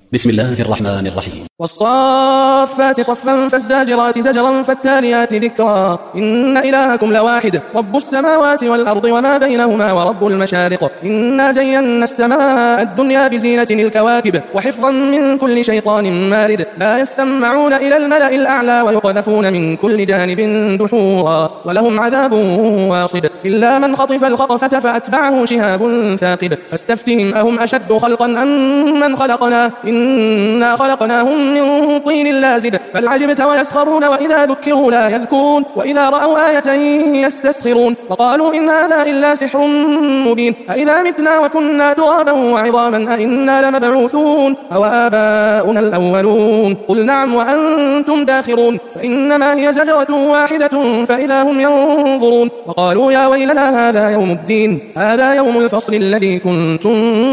بسم الله الرحمن الرحيم. والصافات صفا فالزاجرات زجرا فالتاليات ذكرا إن إلهكم لواحد رب السماوات والأرض وما بينهما ورب المشارق إنا زينا السماء الدنيا بزينة الكواكب وحفظا من كل شيطان مارد لا يسمعون إلى الملأ الأعلى ويقذفون من كل جانب دحورا ولهم عذاب واصب إلا من خطف الخطفة فأتبعه شهاب ثاقب فاستفتهم أهم أشد خلقا أم من خلقنا إنا خلقناهم من طين لازب بل عجبت ويسخرون وإذا ذكروا لا يذكرون وإذا رأوا آية يستسخرون وقالوا إن هذا إلا سحر مبين أإذا متنا وكنا ترابا وعظاما أإنا لمبعوثون أو آباؤنا الأولون قل نعم وأنتم داخرون فإنما هي زجرة واحدة فإذا هم ينظرون وقالوا يا ويلنا هذا يوم الدين هذا يوم الفصل الذي كنتم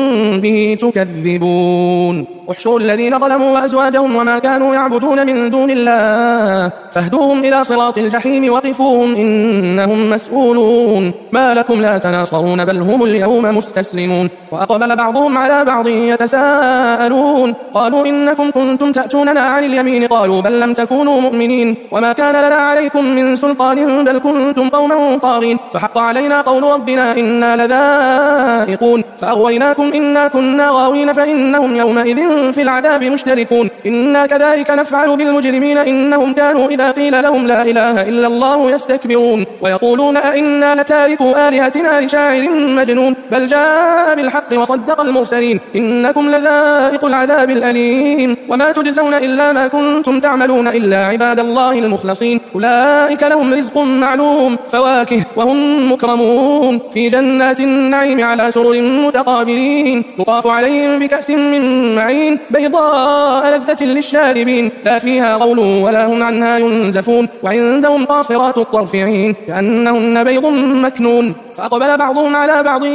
به تكذبون احشروا الذين ظلموا وأزواجهم وما كانوا يعبدون من دون الله فاهدوهم إلى صراط الجحيم وقفوهم إنهم مسؤولون ما لكم لا تناصرون بل هم اليوم مستسلمون وأقبل بعضهم على بعض يتساءلون قالوا إنكم كنتم تأتوننا عن اليمين قالوا بل لم تكونوا مؤمنين وما كان لنا عليكم من سلطان بل كنتم قوما طاغين فحق علينا قول ربنا إنا لذائقون فأغويناكم إنا كنا غاوين فإنهم يومئذ في العذاب مشتركون إنا كذلك نفعل بالمجرمين إنهم كانوا إذا قيل لهم لا إله إلا الله يستكبرون ويقولون أئنا لتاركوا آلهتنا لشاعر مجنون بل جاء بالحق وصدق المرسلين إنكم لذائق العذاب الأليم وما تجزون إلا ما كنتم تعملون إلا عباد الله المخلصين أولئك لهم رزق معلوم فواكه وهم مكرمون في جنات النعيم على سرر متقابلين يطاف عليهم بكأس من معين بيضاء لذة للشاربين لا فيها غول ولا هم عنها ينزفون وعندهم قاصرات الطرف عين كأنهن بيض مكنون فأقبل بعضهم على بعض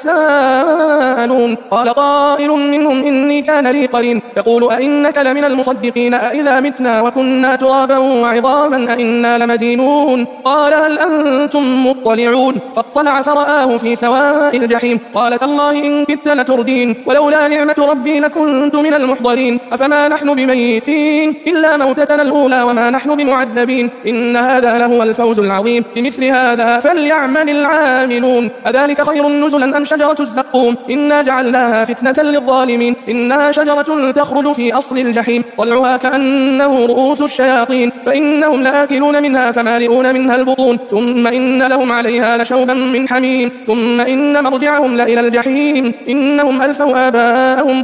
يتساءلون قال قائل منهم إني كان لي قرين يقول أئنك لمن المصدقين أئذا متنا وكنا ترابا وعظاما أئنا لمدينون قال هل أنتم مطلعون فاطلع فرآه في سواء الجحيم قال تالله إن كدت لتردين ولولا نعمة ربي لكنت من المحضرين أفما نحن بميتين إلا موتتنا الأولى وما نحن بمعذبين إن هذا لهو الفوز العظيم بمثل هذا فليعمل العاملون أذلك خير نزلا أم شجرة الزقوم إنا جعلناها فتنة للظالمين إنها شجرة تخرج في أصل الجحيم طلعها كأنه رؤوس الشياطين فإنهم لآكلون منها فمالئون منها البطون ثم إن لهم عليها لشوبا من حميم ثم إن مرجعهم لإلى الجحيم إنهم ألفوا آباءهم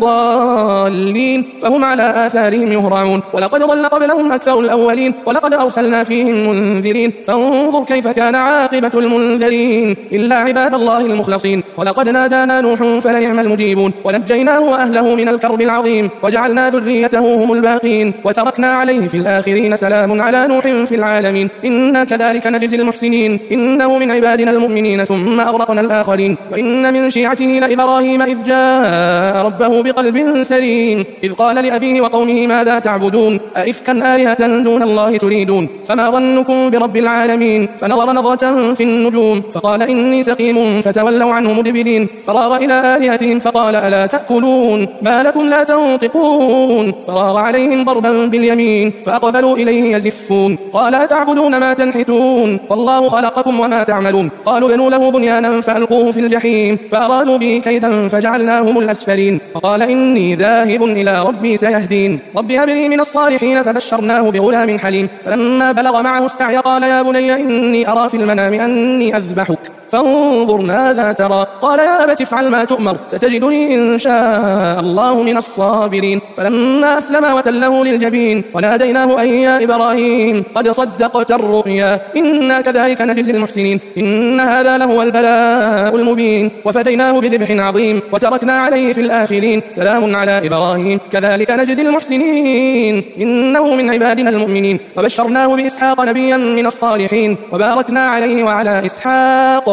ضالين فهم على آثارهم يهرعون ولقد ضل قبلهم أكثر الأولين ولقد أرسلنا فيهم منذرين فانظر كيف كان عاقبة المنذرين إلا عباد الله المخلصين ولقد نادانا نوح فلنعم المجيبون ونجيناه وأهله من الكرب العظيم وجعلنا ذريته هم الباقين وتركنا عليه في الآخرين سلام على نوح في العالمين إنا كذلك نجزي المحسنين إنه من عبادنا المؤمنين ثم أغرقنا الآخرين وإن من شيعته لإبراهيم إذ جاء ربه بقلب سليم إذ قال لأبيه وقومه ماذا تعبدون أئفكا آلهة دون الله تريدون فما ظنكم برب العالمين فنظر نظرة في النجوم فقال إني سقيم فتولوا عنه مدبرين فراغ إلى آلهتهم فقال ألا تأكلون ما لكم لا تنطقون فراغ عليهم ضربا باليمين فأقبلوا إليه يزفون قال أتعبدون ما تنحتون والله خلقكم وما تعملون قالوا بنوا له بنيانا فألقوه في الجحيم فأرادوا به كيدا فجعلناهم الأسفلين فقال إني ذاهب إلى ربي سيهدين ربي هب لي من الصالحين فبشرناه بغلام حليم فلما بلغ معه السعي قال يا بني إني أرى في المنام أني أذبحك فانظر ماذا ترى قال يا أبت افعل ما تؤمر ستجدني إن شاء الله من الصابرين فلما أسلم وتله للجبين وناديناه أن يا إبراهيم قد صدقت الرؤيا إنا كذلك نجزي المحسنين إن هذا لهو البلاء المبين وفديناه بذبح عظيم وتركنا عليه في الآخرين سلام على إبراهيم كذلك نجزي المحسنين إنه من عبادنا المؤمنين وبشرناه بإسحاق نبيا من الصالحين وباركنا عليه وعلى إسحاق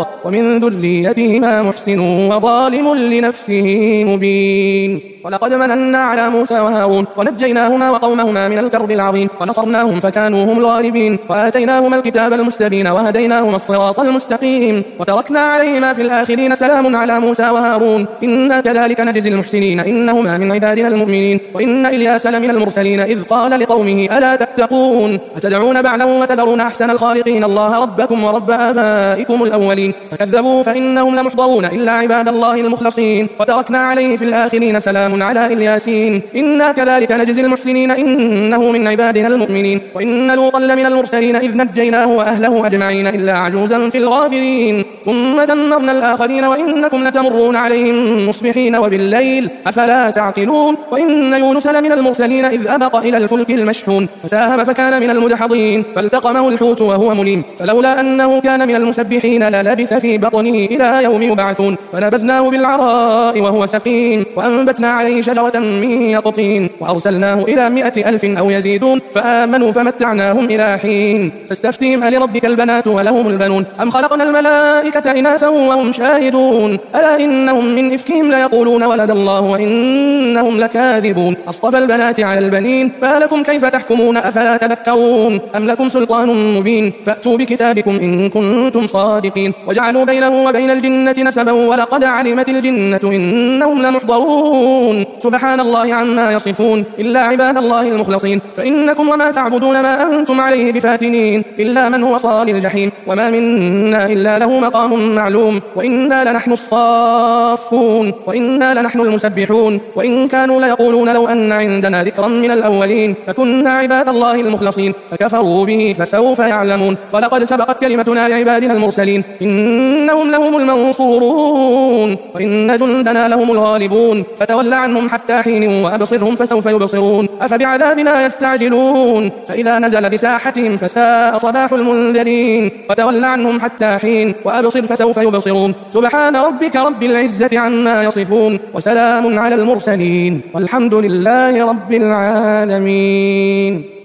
ومن ذريتهما محسن وظالم لنفسه مبين. ولقد مننا على موسى وهارون ونجيناهما وقومهما من الكرب العظيم ونصرناهم فكانوا هم الغالبين وآتيناهما الكتاب المستبين وهديناهما الصراط المستقيم وتركنا عليهما في الآخرين سلام على موسى وهارون إنا كذلك نجزي المحسنين إنهما من عبادنا المؤمنين. وإن إلياس لمن المرسلين إذ قال لقومه ألا تتقون أتدعون بعلا وتذرون أحسن الخالقين الله ربكم ورب آبائكم الأولين فكذبوا فإنهم لمحضرون إلا عباد الله المخلصين وتركنا عليه في الآخرين سلام على الياسين إنا كذلك نجزي المحسنين إنه من عبادنا المؤمنين. وإن لوطا لمن المرسلين إذ نجيناه وأهله أجمعين إلا عجوزا في الغابرين ثم دمرنا الآخرين وإنكم لتمرون عليهم مصبحين وبالليل أفلا تعقلون. وإن يونس لمن المرسلين إذ أبق إلى الفلك المشحون فساهم فكان من المدحضين فالتقمه الحوت وهو مليم فلولا أنه كان من المسبحين للبث في بطنه إلى يوم يبعثون فنبذناه بالعراء وهو سقيم وأنبتنا عليه شجرة من يقطين وأرسلناه إلى 100,000 أو يزيدون فآمنوا فمتعناهم إلى حين. فاستفتهم ألربك البنات ولهم البنون أم خلقنا الملائكة إناثا وهم شاهدون ألا إنهم من إفكهم ليقولون ولد الله وإنهم لكاذبون أصطفى البنات على البنين ما لكم كيف تحكمون أفلا تذكرون أم لكم سلطان مبين فأتوا بكتابكم إن كنتم صادقين. وجعلوا بينه وبين الجنة نسبا ولقد علمت الجنة إنهم لمحضرون سبحان الله عما يصفون إلا عباد الله المخلصين فإنكم وما تعبدون ما أنتم عليه بفاتنين إلا من هو صال الجحيم وما منا إلا له مقام معلوم وإنا لنحن الصافون وإنا لنحن المسبحون. وإن كانوا ليقولون لو أن عندنا ذكرا من الأولين فكنا عباد الله المخلصين فكفروا به فسوف يعلمون. ولقد سبقت كلمتنا لعبادنا المرسلين إنهم لهم المنصورون وإن جندنا لهم الغالبون فتول عنهم حتى حين وأبصرهم فسوف يبصرون أفبعذابنا يستعجلون فإذا نزل بساحتهم فساء صباح المنذرين وتول عنهم حتى حين وأبصر فسوف يبصرون سبحان ربك رب العزة عما يصفون وسلام على المرسلين والحمد لله رب العالمين.